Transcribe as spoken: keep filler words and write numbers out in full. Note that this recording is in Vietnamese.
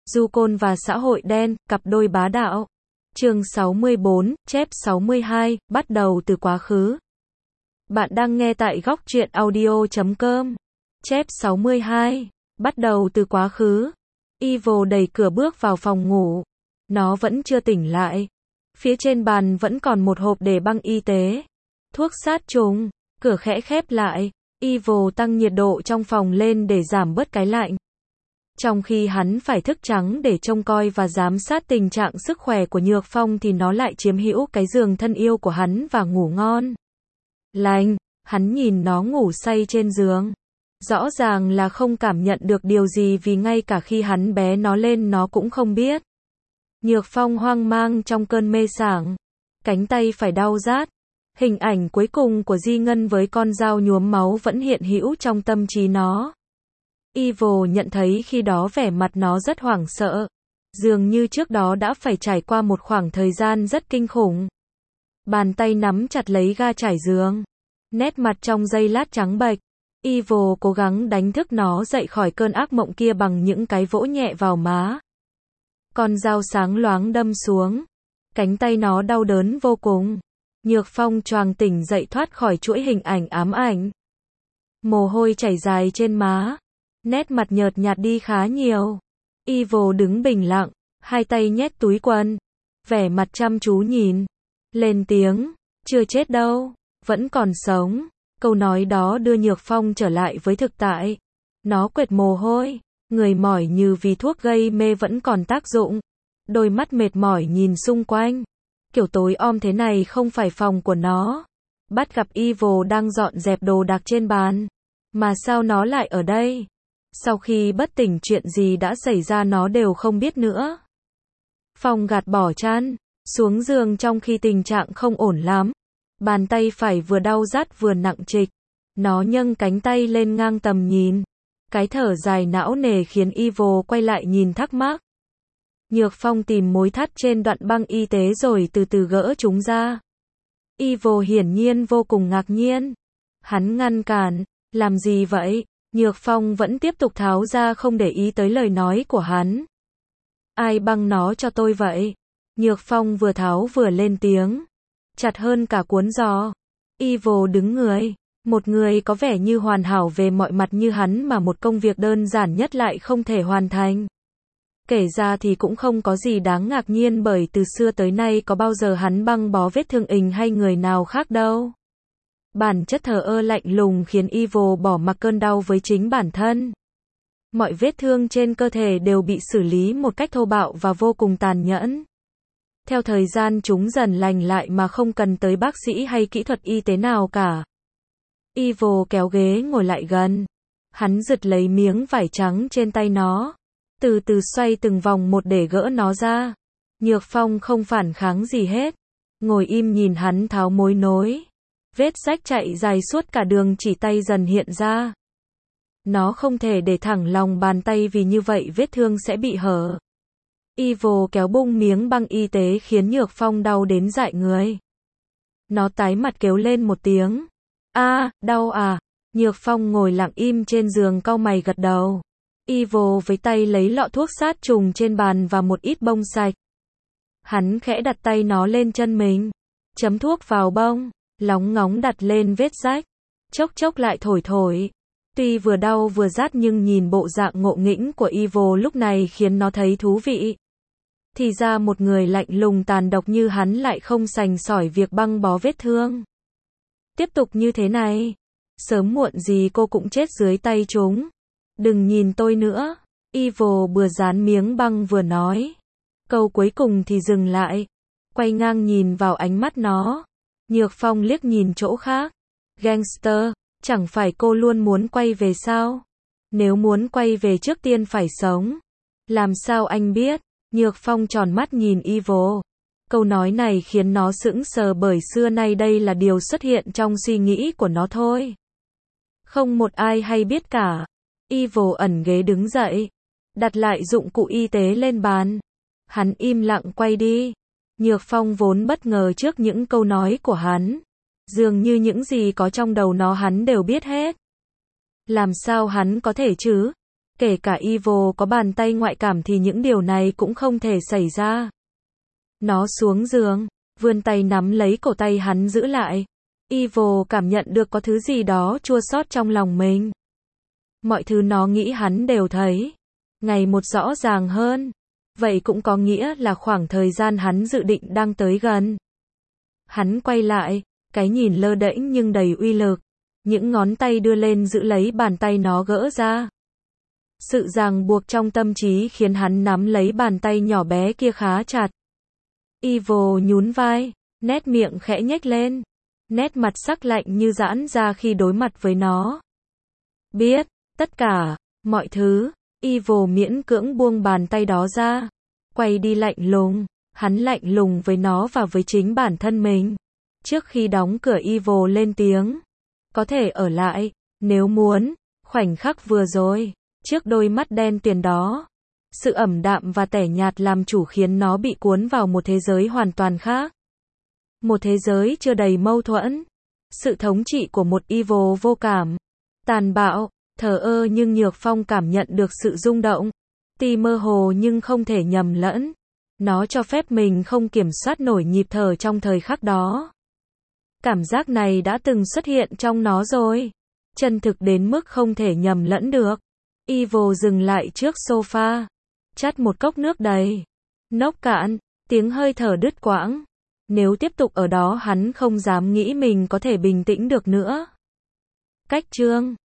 Du Côn và xã hội đen, cặp đôi bá đạo. Chương sáu mươi bốn, chép sáu mươi hai, bắt đầu từ quá khứ. Bạn đang nghe tại góc truyện audio chấm com. Chép sáu mươi hai, bắt đầu từ quá khứ. Evil đẩy cửa bước vào phòng ngủ. Nó vẫn chưa tỉnh lại. Phía trên bàn vẫn còn một hộp để băng y tế. Thuốc sát trùng. Cửa khẽ khép lại. Evil tăng nhiệt độ trong phòng lên để giảm bớt cái lạnh. Trong khi hắn phải thức trắng để trông coi và giám sát tình trạng sức khỏe của Nhược Phong thì nó lại chiếm hữu cái giường thân yêu của hắn và ngủ ngon. Lành, hắn nhìn nó ngủ say trên giường. Rõ ràng là không cảm nhận được điều gì vì ngay cả khi hắn bé nó lên nó cũng không biết. Nhược Phong hoang mang trong cơn mê sảng. Cánh tay phải đau rát. Hình ảnh cuối cùng của Di Ngân với con dao nhuốm máu vẫn hiện hữu trong tâm trí nó. Evil nhận thấy khi đó vẻ mặt nó rất hoảng sợ. Dường như trước đó đã phải trải qua một khoảng thời gian rất kinh khủng. Bàn tay nắm chặt lấy ga trải giường. Nét mặt trong giây lát trắng bệch. Evil cố gắng đánh thức nó dậy khỏi cơn ác mộng kia bằng những cái vỗ nhẹ vào má. Con dao sáng loáng đâm xuống. Cánh tay nó đau đớn vô cùng. Nhược Phong choàng tỉnh dậy thoát khỏi chuỗi hình ảnh ám ảnh. Mồ hôi chảy dài trên má. Nét mặt nhợt nhạt đi khá nhiều. Evil đứng bình lặng, hai tay nhét túi quần. Vẻ mặt chăm chú nhìn. Lên tiếng, chưa chết đâu, vẫn còn sống. Câu nói đó đưa Nhược Phong trở lại với thực tại. Nó quệt mồ hôi, người mỏi như vì thuốc gây mê vẫn còn tác dụng. Đôi mắt mệt mỏi nhìn xung quanh. Kiểu tối om thế này không phải phòng của nó. Bắt gặp Evil đang dọn dẹp đồ đạc trên bàn. Mà sao nó lại ở đây? Sau khi bất tỉnh chuyện gì đã xảy ra nó đều không biết nữa. Phong gạt bỏ chăn, xuống giường trong khi tình trạng không ổn lắm. Bàn tay phải vừa đau rát vừa nặng trịch. Nó nhấc cánh tay lên ngang tầm nhìn. Cái thở dài não nề khiến Evil quay lại nhìn thắc mắc. Nhược Phong tìm mối thắt trên đoạn băng y tế rồi từ từ gỡ chúng ra. Evil hiển nhiên vô cùng ngạc nhiên. Hắn ngăn cản, làm gì vậy? Nhược Phong vẫn tiếp tục tháo ra không để ý tới lời nói của hắn. Ai băng nó cho tôi vậy? Nhược Phong vừa tháo vừa lên tiếng. Chặt hơn cả cuốn gió. Evil đứng người. Một người có vẻ như hoàn hảo về mọi mặt như hắn mà một công việc đơn giản nhất lại không thể hoàn thành. Kể ra thì cũng không có gì đáng ngạc nhiên bởi từ xưa tới nay có bao giờ hắn băng bó vết thương ình hay người nào khác đâu. Bản chất thờ ơ lạnh lùng khiến Evil bỏ mặc cơn đau với chính bản thân. Mọi vết thương trên cơ thể đều bị xử lý một cách thô bạo và vô cùng tàn nhẫn. Theo thời gian chúng dần lành lại mà không cần tới bác sĩ hay kỹ thuật y tế nào cả. Evil kéo ghế ngồi lại gần. Hắn giật lấy miếng vải trắng trên tay nó. Từ từ xoay từng vòng một để gỡ nó ra. Nhược Phong không phản kháng gì hết. Ngồi im nhìn hắn tháo mối nối. Vết rách chạy dài suốt cả đường chỉ tay dần hiện ra. Nó không thể để thẳng lòng bàn tay vì như vậy vết thương sẽ bị hở. Evil kéo bung miếng băng y tế khiến Nhược Phong đau đến dại người. Nó tái mặt kêu lên một tiếng. A, à, đau à. Nhược Phong ngồi lặng im trên giường cau mày gật đầu. Evil với tay lấy lọ thuốc sát trùng trên bàn và một ít bông sạch. Hắn khẽ đặt tay nó lên chân mình. Chấm thuốc vào bông. Lóng ngóng đặt lên vết rách. Chốc chốc lại thổi thổi. Tuy vừa đau vừa rát nhưng nhìn bộ dạng ngộ nghĩnh của Evil lúc này khiến nó thấy thú vị. Thì ra một người lạnh lùng tàn độc như hắn lại không sành sỏi việc băng bó vết thương. Tiếp tục như thế này. Sớm muộn gì cô cũng chết dưới tay chúng. Đừng nhìn tôi nữa. Evil vừa dán miếng băng vừa nói. Câu cuối cùng thì dừng lại. Quay ngang nhìn vào ánh mắt nó. Nhược Phong liếc nhìn chỗ khác. Gangster, chẳng phải cô luôn muốn quay về sao? Nếu muốn quay về trước tiên phải sống. Làm sao anh biết? Nhược Phong tròn mắt nhìn Evil. Câu nói này khiến nó sững sờ bởi xưa nay đây là điều xuất hiện trong suy nghĩ của nó thôi. Không một ai hay biết cả. Evil ẩn ghế đứng dậy. Đặt lại dụng cụ y tế lên bàn. Hắn im lặng quay đi. Nhược Phong vốn bất ngờ trước những câu nói của hắn. Dường như những gì có trong đầu nó hắn đều biết hết. Làm sao hắn có thể chứ? Kể cả Evil có bàn tay ngoại cảm thì những điều này cũng không thể xảy ra. Nó xuống giường, vươn tay nắm lấy cổ tay hắn giữ lại. Evil cảm nhận được có thứ gì đó chua xót trong lòng mình. Mọi thứ nó nghĩ hắn đều thấy. Ngày một rõ ràng hơn. Vậy cũng có nghĩa là khoảng thời gian hắn dự định đang tới gần. Hắn quay lại, cái nhìn lơ đễnh nhưng đầy uy lực. Những ngón tay đưa lên giữ lấy bàn tay nó gỡ ra. Sự ràng buộc trong tâm trí khiến hắn nắm lấy bàn tay nhỏ bé kia khá chặt. Evil nhún vai, nét miệng khẽ nhếch lên. Nét mặt sắc lạnh như giãn ra khi đối mặt với nó. Biết, tất cả, mọi thứ, Evil miễn cưỡng buông bàn tay đó ra. Quay đi lạnh lùng, hắn lạnh lùng với nó và với chính bản thân mình. Trước khi đóng cửa Evil lên tiếng. Có thể ở lại, nếu muốn, khoảnh khắc vừa rồi, trước đôi mắt đen tuyền đó. Sự ẩm đạm và tẻ nhạt làm chủ khiến nó bị cuốn vào một thế giới hoàn toàn khác. Một thế giới chưa đầy mâu thuẫn. Sự thống trị của một Evil vô cảm. Tàn bạo, thờ ơ nhưng Nhược Phong cảm nhận được sự rung động. Tuy mơ hồ nhưng không thể nhầm lẫn. Nó cho phép mình không kiểm soát nổi nhịp thở trong thời khắc đó. Cảm giác này đã từng xuất hiện trong nó rồi. Chân thực đến mức không thể nhầm lẫn được. Evil dừng lại trước sofa. Chắt một cốc nước đầy. Nốc cạn, tiếng hơi thở đứt quãng. Nếu tiếp tục ở đó hắn không dám nghĩ mình có thể bình tĩnh được nữa. Cách chương